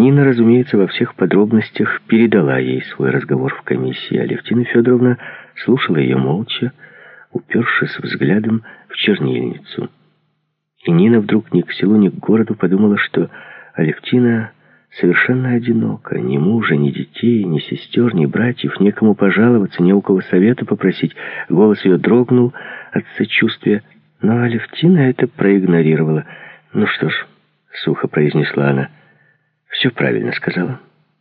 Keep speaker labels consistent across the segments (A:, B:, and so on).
A: Нина, разумеется, во всех подробностях передала ей свой разговор в комиссии. Алевтина Федоровна слушала ее молча, упершись взглядом в чернильницу. И Нина вдруг ни к селу, ни к городу подумала, что Алевтина совершенно одинока. Ни мужа, ни детей, ни сестер, ни братьев, некому пожаловаться, не у кого совета попросить. Голос ее дрогнул от сочувствия, но Алевтина это проигнорировала. «Ну что ж», — сухо произнесла она, — «все правильно сказала».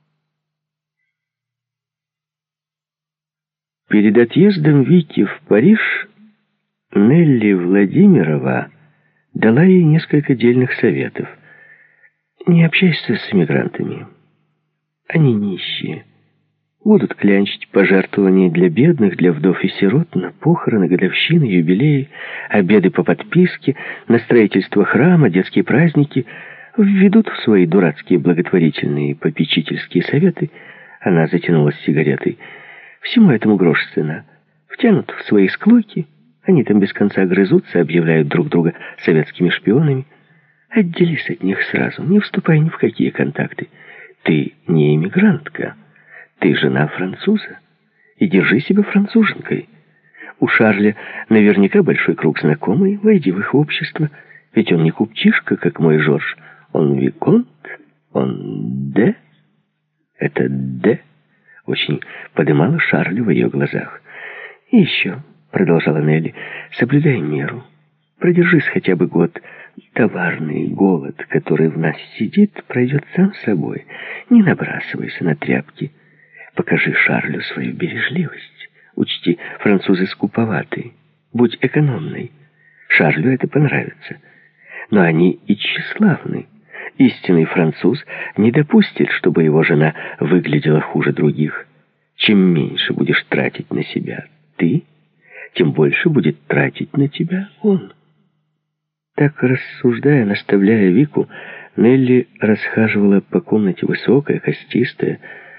A: Перед отъездом Вики в Париж Нелли Владимирова дала ей несколько дельных советов. «Не общайся с эмигрантами. Они нищие. Будут клянчить пожертвования для бедных, для вдов и сирот, на похороны, годовщины, юбилеи, обеды по подписке, на строительство храма, детские праздники. Введут в свои дурацкие благотворительные попечительские советы». Она затянулась сигаретой. «Всему этому грош цена. Втянут в свои склоки. Они там без конца грызутся, объявляют друг друга советскими шпионами. Отделись от них сразу, не вступай ни в какие контакты. Ты не эмигрантка, ты жена француза, и держи себя француженкой. У Шарля наверняка большой круг знакомый, войди в их общество, ведь он не купчишка, как мой Жорж, он виконт, он де». Это «де» очень подымало Шарля в ее глазах. «И еще», — продолжала Нелли, — «соблюдай меру. Продержись хотя бы год. Товарный голод, который в нас сидит, пройдет сам собой. Не набрасывайся на тряпки. Покажи Шарлю свою бережливость. Учти, французы скуповатые. Будь экономной. Шарлю это понравится. Но они и тщеславны. Истинный француз не допустит, чтобы его жена выглядела хуже других. Чем меньше будешь тратить на себя ты, тем больше будет тратить на тебя он». Так, рассуждая, наставляя Вику, Нелли расхаживала по комнате высокая, костистая.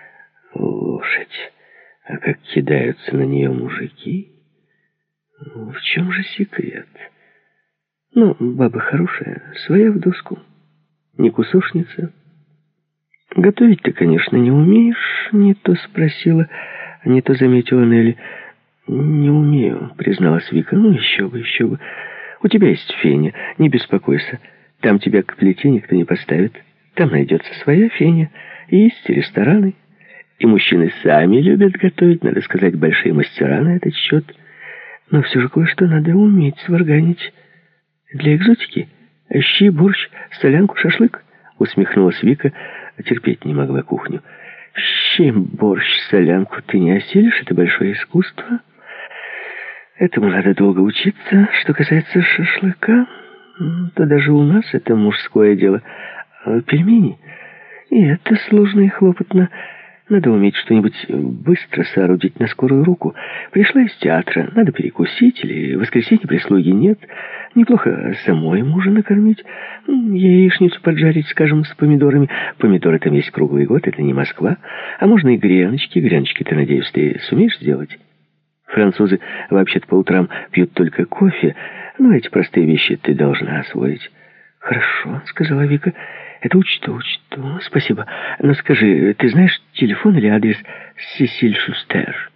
A: Лошадь. А как кидаются на нее мужики. В чем же секрет? Ну, баба хорошая, своя в доску. Не кусошница. Готовить-то, конечно, не умеешь, не то спросила, не то заметила Нелли. «Не умею», призналась Вика. «Ну, еще бы, еще бы. У тебя есть Феня, не беспокойся. Там тебя к плите никто не поставит. Там найдется своя Феня. Есть рестораны. И мужчины сами любят готовить, надо сказать, большие мастера на этот счет. Но все же кое-что надо уметь сварганить. Для экзотики щи, борщ, солянку, шашлык», усмехнулась Вика, терпеть не могла кухню. «Щи, борщ, солянку ты не осилишь, это большое искусство. Этому надо долго учиться. Что касается шашлыка, то даже у нас это мужское дело. Пельмени, и это сложно и хлопотно. Надо уметь что-нибудь быстро соорудить на скорую руку. Пришла из театра, надо перекусить, или в воскресенье прислуги нет. Неплохо самой мужа накормить. Яичницу поджарить, скажем, с помидорами. Помидоры там есть круглый год, это не Москва. А можно и греночки. Греночки-то, надеюсь, ты сумеешь сделать? Французы вообще-то по утрам пьют только кофе, но эти простые вещи ты должна освоить». «Хорошо», — сказала Вика, — «это учту. Спасибо. Но скажи, ты знаешь телефон или адрес Сесиль Шустер?»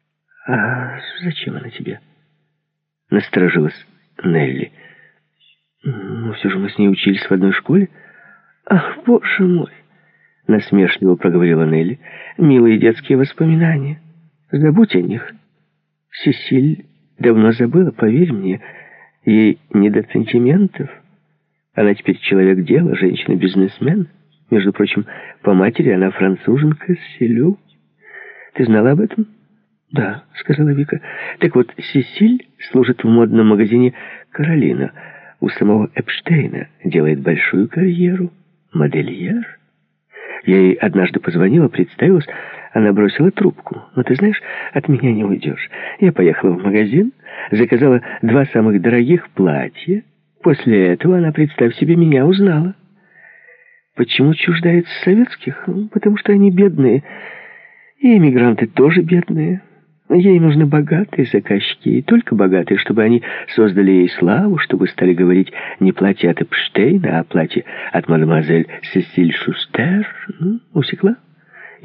A: «А зачем она тебе?» — насторожилась Нелли. «Ну, все же мы с ней учились в одной школе». «Ах, боже мой!» — насмешливо проговорила Нелли. «Милые детские воспоминания. Забудь о них. Сесиль давно забыла, поверь мне. Ей не до сантиментов. Она теперь человек дела, женщина-бизнесмен. Между прочим, по матери она француженка Селю. Ты знала об этом?» «Да», — сказала Вика. «Так вот, Сесиль служит в модном магазине «Каролина». У самого Эпштейна делает большую карьеру. Модельер. Я ей однажды позвонила, представилась, она бросила трубку. Но ты знаешь, от меня не уйдешь. Я поехала в магазин, заказала 2 самых дорогих платья. После этого она, представь себе, меня узнала. Почему чуждается советских? Потому что они бедные. И эмигранты тоже бедные. Ей нужны богатые заказчики, и только богатые, чтобы они создали ей славу, чтобы стали говорить не платье от Эпштейна, а платье от мадемуазель Сесиль Шустер. Усекла?